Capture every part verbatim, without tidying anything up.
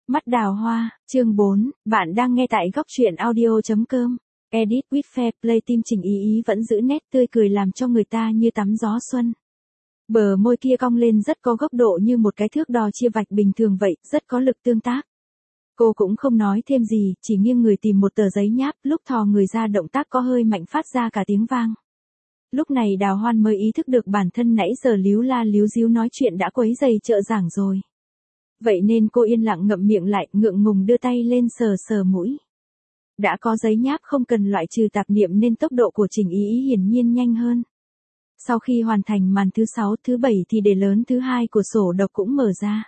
Mắt đào hoa, chương bốn, bạn đang nghe tại góc truyện audio chấm com. Edit with Fair Play team Trình Ý Ý vẫn giữ nét tươi cười làm cho người ta như tắm gió xuân. Bờ môi kia cong lên rất có góc độ như một cái thước đo chia vạch bình thường vậy, rất có lực tương tác. Cô cũng không nói thêm gì, chỉ nghiêng người tìm một tờ giấy nháp, lúc thò người ra động tác có hơi mạnh phát ra cả tiếng vang. Lúc này Đào Hoan mới ý thức được bản thân nãy giờ líu la líu díu nói chuyện đã quấy rầy trợ giảng rồi. Vậy nên cô yên lặng ngậm miệng lại, ngượng ngùng đưa tay lên sờ sờ mũi. Đã có giấy nháp không cần loại trừ tạp niệm nên tốc độ của Trình Ý Ý hiển nhiên nhanh hơn. Sau khi hoàn thành màn thứ sáu, thứ bảy thì đề lớn thứ hai của sổ độc cũng mở ra.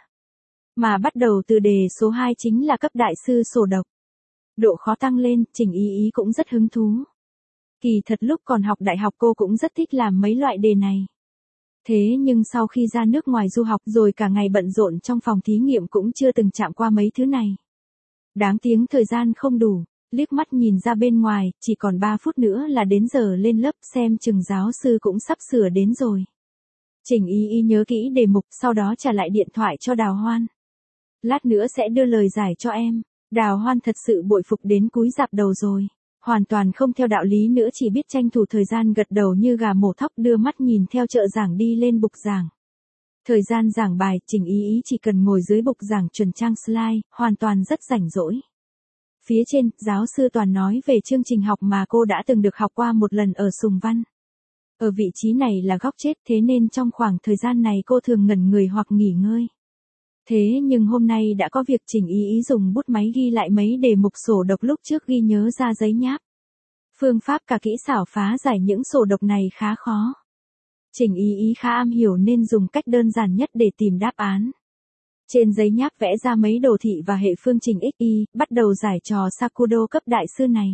Mà bắt đầu từ đề số hai chính là cấp đại sư sổ độc. Độ khó tăng lên, Trình Ý Ý cũng rất hứng thú. Kỳ thật lúc còn học đại học cô cũng rất thích làm mấy loại đề này. Thế nhưng sau khi ra nước ngoài du học rồi cả ngày bận rộn trong phòng thí nghiệm cũng chưa từng chạm qua mấy thứ này. Đáng tiếng thời gian không đủ, liếc mắt nhìn ra bên ngoài, chỉ còn ba phút nữa là đến giờ lên lớp, xem chừng giáo sư cũng sắp sửa đến rồi. Trình Ý Ý nhớ kỹ đề mục, sau đó trả lại điện thoại cho Đào Hoan. Lát nữa sẽ đưa lời giải cho em. Đào Hoan thật sự bội phục đến cúi rạp đầu rồi. Hoàn toàn không theo đạo lý nữa, chỉ biết tranh thủ thời gian gật đầu như gà mổ thóc, đưa mắt nhìn theo trợ giảng đi lên bục giảng. Thời gian giảng bài, Trình Ý Ý chỉ cần ngồi dưới bục giảng chuẩn trang slide, hoàn toàn rất rảnh rỗi. Phía trên, giáo sư toàn nói về chương trình học mà cô đã từng được học qua một lần ở Sùng Văn. Ở vị trí này là góc chết, thế nên trong khoảng thời gian này cô thường ngẩn người hoặc nghỉ ngơi. Thế nhưng hôm nay đã có việc, Trình Ý Ý dùng bút máy ghi lại mấy đề mục sổ độc lúc trước ghi nhớ ra giấy nháp. Phương pháp cả kỹ xảo phá giải những sổ độc này khá khó. Trình Ý Ý khá am hiểu nên dùng cách đơn giản nhất để tìm đáp án. Trên giấy nháp vẽ ra mấy đồ thị và hệ phương trình x y, bắt đầu giải trò Sakudo cấp đại sư này.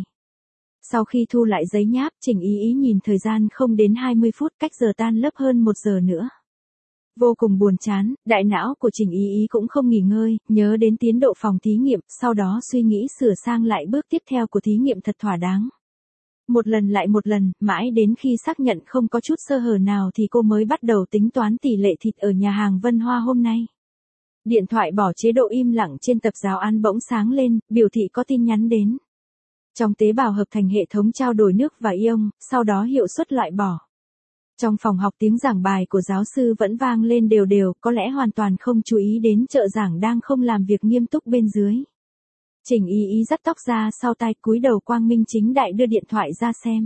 Sau khi thu lại giấy nháp, Trình Ý Ý nhìn thời gian không đến hai mươi phút, cách giờ tan lớp hơn một giờ nữa. Vô cùng buồn chán, đại não của Trình Ý Ý cũng không nghỉ ngơi, nhớ đến tiến độ phòng thí nghiệm, sau đó suy nghĩ sửa sang lại bước tiếp theo của thí nghiệm thật thỏa đáng. Một lần lại một lần, mãi đến khi xác nhận không có chút sơ hở nào thì cô mới bắt đầu tính toán tỷ lệ thịt ở nhà hàng Vân Hoa hôm nay. Điện thoại bỏ chế độ im lặng trên tập giáo án bỗng sáng lên, biểu thị có tin nhắn đến. Trong tế bào hợp thành hệ thống trao đổi nước và ion, sau đó hiệu suất loại bỏ. Trong phòng học tiếng giảng bài của giáo sư vẫn vang lên đều đều, có lẽ hoàn toàn không chú ý đến trợ giảng đang không làm việc nghiêm túc bên dưới. Trình Ý Ý dắt tóc ra sau tai, cúi đầu quang minh chính đại đưa điện thoại ra xem.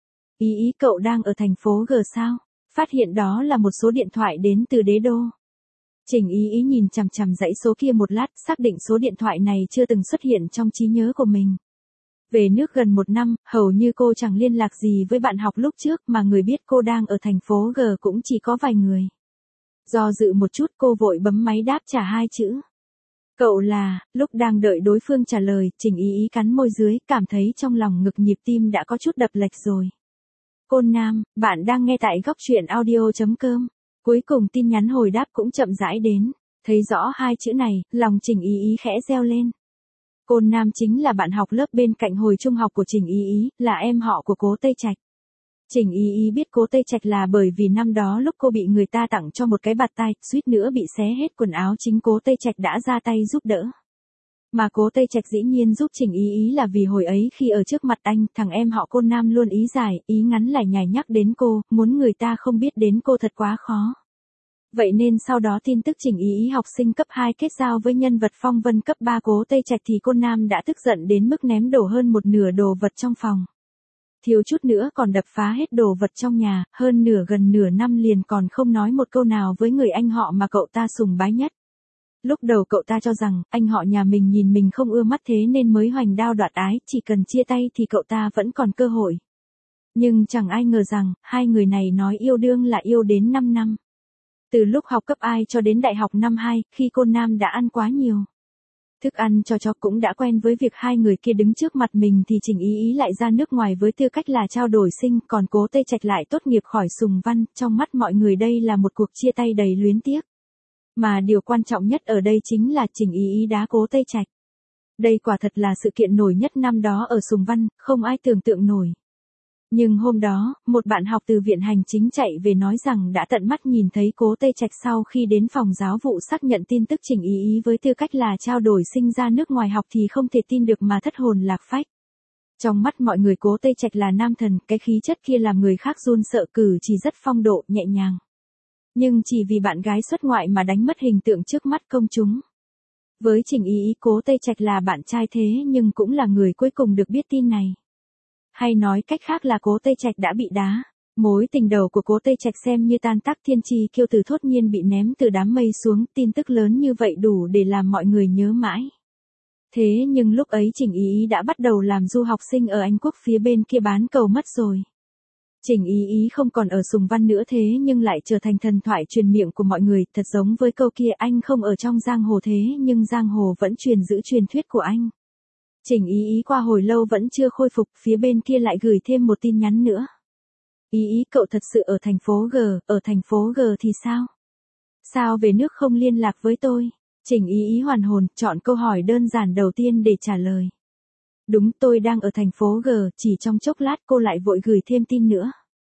Ý Ý, cậu đang ở thành phố G sao? Phát hiện đó là một số điện thoại đến từ đế đô. Trình Ý Ý nhìn chằm chằm dãy số kia một lát, xác định số điện thoại này chưa từng xuất hiện trong trí nhớ của mình. Về nước gần một năm, hầu như cô chẳng liên lạc gì với bạn học lúc trước, mà người biết cô đang ở thành phố G cũng chỉ có vài người. Do dự một chút, cô vội bấm máy đáp trả hai chữ. Cậu là, lúc đang đợi đối phương trả lời, Trình Ý Ý cắn môi dưới, cảm thấy trong lòng ngực nhịp tim đã có chút đập lệch rồi. Côn Nam, bạn đang nghe tại góc truyện audio chấm com. Cuối cùng tin nhắn hồi đáp cũng chậm rãi đến. Thấy rõ hai chữ này, lòng Trình Ý Ý khẽ reo lên. Côn Nam chính là bạn học lớp bên cạnh hồi trung học của Trình Ý Ý, là em họ của Cố Tây Trạch. Trình Ý Ý biết Cố Tây Trạch là bởi vì năm đó lúc cô bị người ta tặng cho một cái bạt tai, suýt nữa bị xé hết quần áo, chính Cố Tây Trạch đã ra tay giúp đỡ. Mà Cố Tây Trạch dĩ nhiên giúp Trình Ý Ý là vì hồi ấy khi ở trước mặt anh, thằng em họ Côn Nam luôn ý giải, ý ngắn lải nhải nhắc đến cô, muốn người ta không biết đến cô thật quá khó. Vậy nên sau đó tin tức Trình Ý Ý học sinh cấp hai kết giao với nhân vật phong vân cấp ba Cố Tây Trạch thì Côn Nam đã tức giận đến mức ném đổ hơn một nửa đồ vật trong phòng. Thiếu chút nữa còn đập phá hết đồ vật trong nhà, hơn nửa gần nửa năm liền còn không nói một câu nào với người anh họ mà cậu ta sùng bái nhất. Lúc đầu cậu ta cho rằng, anh họ nhà mình nhìn mình không ưa mắt thế nên mới hoành đao đoạt ái, chỉ cần chia tay thì cậu ta vẫn còn cơ hội. Nhưng chẳng ai ngờ rằng, hai người này nói yêu đương là yêu đến năm năm. Từ lúc học cấp hai cho đến đại học năm hai, khi Côn Nam đã ăn quá nhiều thức ăn cho chó cũng đã quen với việc hai người kia đứng trước mặt mình thì Trình Ý Ý lại ra nước ngoài với tư cách là trao đổi sinh, còn Cố Tây Trạch lại tốt nghiệp khỏi Sùng Văn, trong mắt mọi người đây là một cuộc chia tay đầy luyến tiếc. Mà điều quan trọng nhất ở đây chính là Trình Ý Ý đá Cố Tây Trạch. Đây quả thật là sự kiện nổi nhất năm đó ở Sùng Văn, không ai tưởng tượng nổi. Nhưng hôm đó, một bạn học từ viện hành chính chạy về nói rằng đã tận mắt nhìn thấy Cố Tây Trạch sau khi đến phòng giáo vụ xác nhận tin tức Trình Ý Ý với tư cách là trao đổi sinh ra nước ngoài học thì không thể tin được mà thất hồn lạc phách. Trong mắt mọi người Cố Tây Trạch là nam thần, cái khí chất kia làm người khác run sợ, cử chỉ rất phong độ, nhẹ nhàng. Nhưng chỉ vì bạn gái xuất ngoại mà đánh mất hình tượng trước mắt công chúng. Với Trình Ý Ý, Cố Tây Trạch là bạn trai thế nhưng cũng là người cuối cùng được biết tin này. Hay nói cách khác là Cố Tây Trạch đã bị đá. Mối tình đầu của Cố Tây Trạch xem như tan tác, thiên chi kiêu tử thốt nhiên bị ném từ đám mây xuống, tin tức lớn như vậy đủ để làm mọi người nhớ mãi. Thế nhưng lúc ấy Trình Ý Ý đã bắt đầu làm du học sinh ở Anh Quốc, phía bên kia bán cầu mất rồi. Trình Ý Ý không còn ở Sùng Văn nữa thế nhưng lại trở thành thần thoại truyền miệng của mọi người, thật giống với câu kia anh không ở trong giang hồ thế nhưng giang hồ vẫn truyền giữ truyền thuyết của anh. Trình Ý Ý qua hồi lâu vẫn chưa khôi phục, phía bên kia lại gửi thêm một tin nhắn nữa. Ý Ý, cậu thật sự ở thành phố G, ở thành phố G thì sao? Sao về nước không liên lạc với tôi? Trình Ý Ý hoàn hồn, chọn câu hỏi đơn giản đầu tiên để trả lời. Đúng, tôi đang ở thành phố G, chỉ trong chốc lát cô lại vội gửi thêm tin nữa.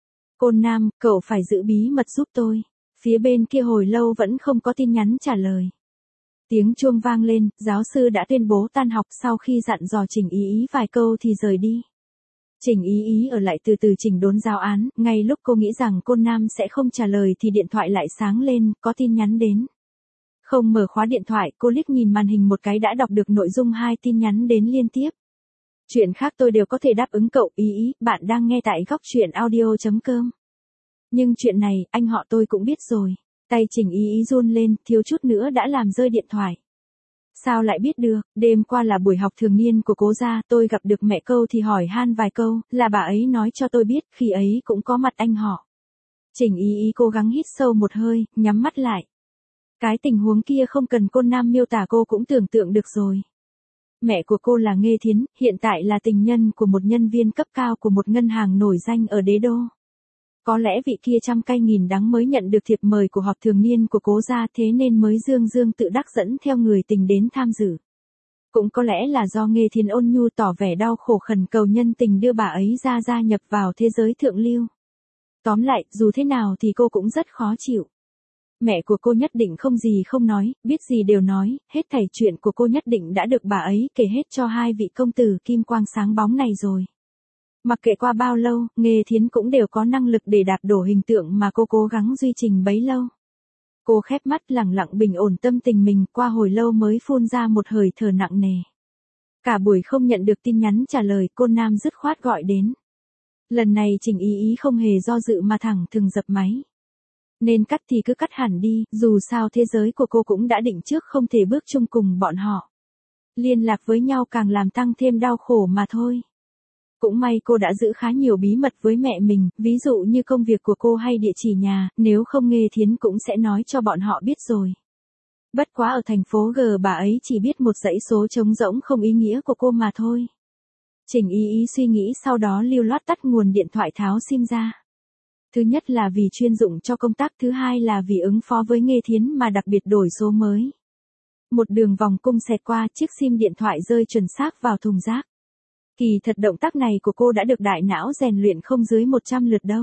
Cô Nam, cậu phải giữ bí mật giúp tôi. Phía bên kia hồi lâu vẫn không có tin nhắn trả lời. Tiếng chuông vang lên, giáo sư đã tuyên bố tan học, sau khi dặn dò Trình Ý Ý vài câu thì rời đi. Trình Ý Ý ở lại từ từ chỉnh đốn giáo án, ngay lúc cô nghĩ rằng cô Nam sẽ không trả lời thì điện thoại lại sáng lên, có tin nhắn đến. Không mở khóa điện thoại, cô liếc nhìn màn hình một cái đã đọc được nội dung hai tin nhắn đến liên tiếp. Chuyện khác tôi đều có thể đáp ứng cậu. Ý Ý, bạn đang nghe tại góc truyện audio chấm com. Nhưng chuyện này, anh họ tôi cũng biết rồi. Tay Trình Ý Ý run lên, thiếu chút nữa đã làm rơi điện thoại. Sao lại biết được, đêm qua là buổi học thường niên của Cố gia, tôi gặp được mẹ câu thì hỏi han vài câu, là bà ấy nói cho tôi biết, khi ấy cũng có mặt anh họ. Trình Ý Ý cố gắng hít sâu một hơi, nhắm mắt lại. Cái tình huống kia không cần cô Nam miêu tả cô cũng tưởng tượng được rồi. Mẹ của cô là Nghê Thiến, hiện tại là tình nhân của một nhân viên cấp cao của một ngân hàng nổi danh ở Đế Đô. Có lẽ vị kia trăm cay nghìn đắng mới nhận được thiệp mời của họp thường niên của Cố gia thế nên mới dương dương tự đắc dẫn theo người tình đến tham dự. Cũng có lẽ là do Nghê Thiến ôn nhu tỏ vẻ đau khổ khẩn cầu nhân tình đưa bà ấy ra gia nhập vào thế giới thượng lưu. Tóm lại, dù thế nào thì cô cũng rất khó chịu. Mẹ của cô nhất định không gì không nói, biết gì đều nói, hết thảy chuyện của cô nhất định đã được bà ấy kể hết cho hai vị công tử kim quang sáng bóng này rồi. Mặc kệ qua bao lâu, Nghê Thiến cũng đều có năng lực để đạp đổ hình tượng mà cô cố gắng duy trì bấy lâu. Cô khép mắt lặng lặng bình ổn tâm tình mình, qua hồi lâu mới phun ra một hơi thở nặng nề. Cả buổi không nhận được tin nhắn trả lời, cô Nam dứt khoát gọi đến. Lần này Trình Ý Ý không hề do dự mà thẳng thừng dập máy. Nên cắt thì cứ cắt hẳn đi, dù sao thế giới của cô cũng đã định trước không thể bước chung cùng bọn họ. Liên lạc với nhau càng làm tăng thêm đau khổ mà thôi. Cũng may cô đã giữ khá nhiều bí mật với mẹ mình, ví dụ như công việc của cô hay địa chỉ nhà, nếu không Nghê Thiến cũng sẽ nói cho bọn họ biết rồi. Bất quá ở thành phố G bà ấy chỉ biết một dãy số trống rỗng không ý nghĩa của cô mà thôi. Trình Ý Ý suy nghĩ sau đó lưu loát tắt nguồn điện thoại tháo sim ra. Thứ nhất là vì chuyên dụng cho công tác, thứ hai là vì ứng phó với Nghê Thiến mà đặc biệt đổi số mới. Một đường vòng cung xẹt qua, chiếc sim điện thoại rơi chuẩn xác vào thùng rác. Kỳ thật động tác này của cô đã được đại não rèn luyện không dưới một trăm lượt đâu.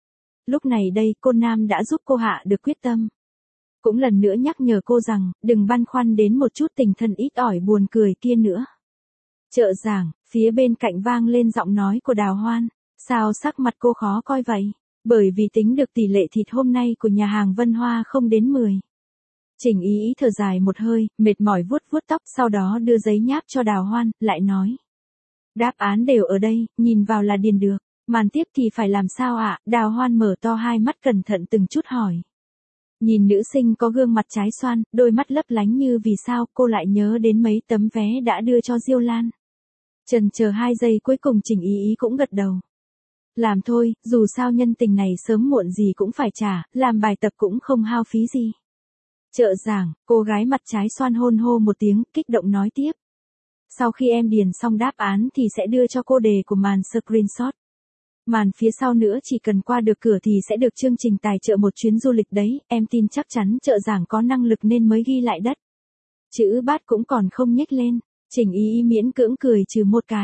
Lúc này đây, cô Nam đã giúp cô hạ được quyết tâm. Cũng lần nữa nhắc nhở cô rằng, đừng băn khoăn đến một chút tình thân ít ỏi buồn cười kia nữa. Trợ giảng, phía bên cạnh vang lên giọng nói của Đào Hoan. Sao sắc mặt cô khó coi vậy? Bởi vì tính được tỷ lệ thịt hôm nay của nhà hàng Vân Hoa không đến mười. Trình Ý Ý thở dài một hơi, mệt mỏi vuốt vuốt tóc, sau đó đưa giấy nháp cho Đào Hoan, lại nói. Đáp án đều ở đây, nhìn vào là điền được. Màn tiếp thì phải làm sao ạ? À? Đào Hoan mở to hai mắt cẩn thận từng chút hỏi. Nhìn nữ sinh có gương mặt trái xoan, đôi mắt lấp lánh như vì sao, cô lại nhớ đến mấy tấm vé đã đưa cho Diêu Lan. Chần chờ hai giây cuối cùng Trình Ý Ý cũng gật đầu. Làm thôi, dù sao nhân tình này sớm muộn gì cũng phải trả, làm bài tập cũng không hao phí gì. Trợ giảng, cô gái mặt trái xoan hôn hô một tiếng, kích động nói tiếp. Sau khi em điền xong đáp án thì sẽ đưa cho cô đề của màn screenshot. Màn phía sau nữa chỉ cần qua được cửa thì sẽ được chương trình tài trợ một chuyến du lịch đấy, em tin chắc chắn trợ giảng có năng lực nên mới ghi lại đất. Chữ bát cũng còn không nhếch lên, Trình Ý Ý miễn cưỡng cười trừ một cái.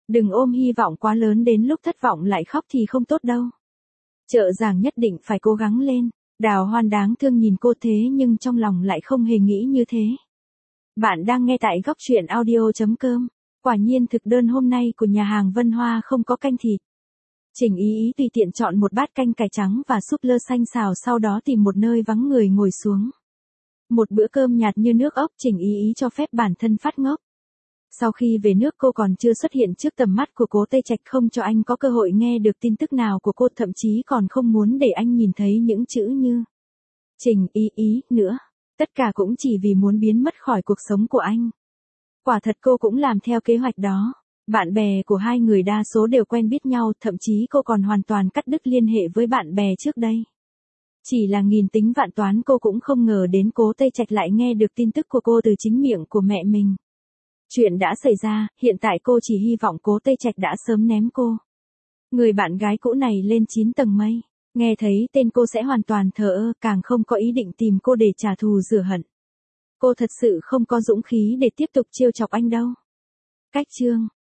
Đừng ôm hy vọng quá lớn đến lúc thất vọng lại khóc thì không tốt đâu. Trợ giảng nhất định phải cố gắng lên. Đào Hoan đáng thương nhìn cô thế nhưng trong lòng lại không hề nghĩ như thế. Bạn đang nghe tại góc truyện audio.com. Quả nhiên thực đơn hôm nay của nhà hàng Vân Hoa không có canh thịt. Trình Ý Ý tùy tiện chọn một bát canh cải trắng và súp lơ xanh xào, sau đó tìm một nơi vắng người ngồi xuống. Một bữa cơm nhạt như nước ốc, Trình Ý Ý cho phép bản thân phát ngốc. Sau khi về nước cô còn chưa xuất hiện trước tầm mắt của Cố Tây Trạch, không cho anh có cơ hội nghe được tin tức nào của cô, thậm chí còn không muốn để anh nhìn thấy những chữ như Trình Ý Ý nữa. Tất cả cũng chỉ vì muốn biến mất khỏi cuộc sống của anh. Quả thật cô cũng làm theo kế hoạch đó. Bạn bè của hai người đa số đều quen biết nhau, thậm chí cô còn hoàn toàn cắt đứt liên hệ với bạn bè trước đây. Chỉ là nghìn tính vạn toán cô cũng không ngờ đến Cố Tây Trạch lại nghe được tin tức của cô từ chính miệng của mẹ mình. Chuyện đã xảy ra, hiện tại cô chỉ hy vọng Cố Tây Trạch đã sớm ném cô. Người bạn gái cũ này lên chín tầng mây, nghe thấy tên cô sẽ hoàn toàn thờ ơ, càng không có ý định tìm cô để trả thù rửa hận. Cô thật sự không có dũng khí để tiếp tục trêu chọc anh đâu. Cách chương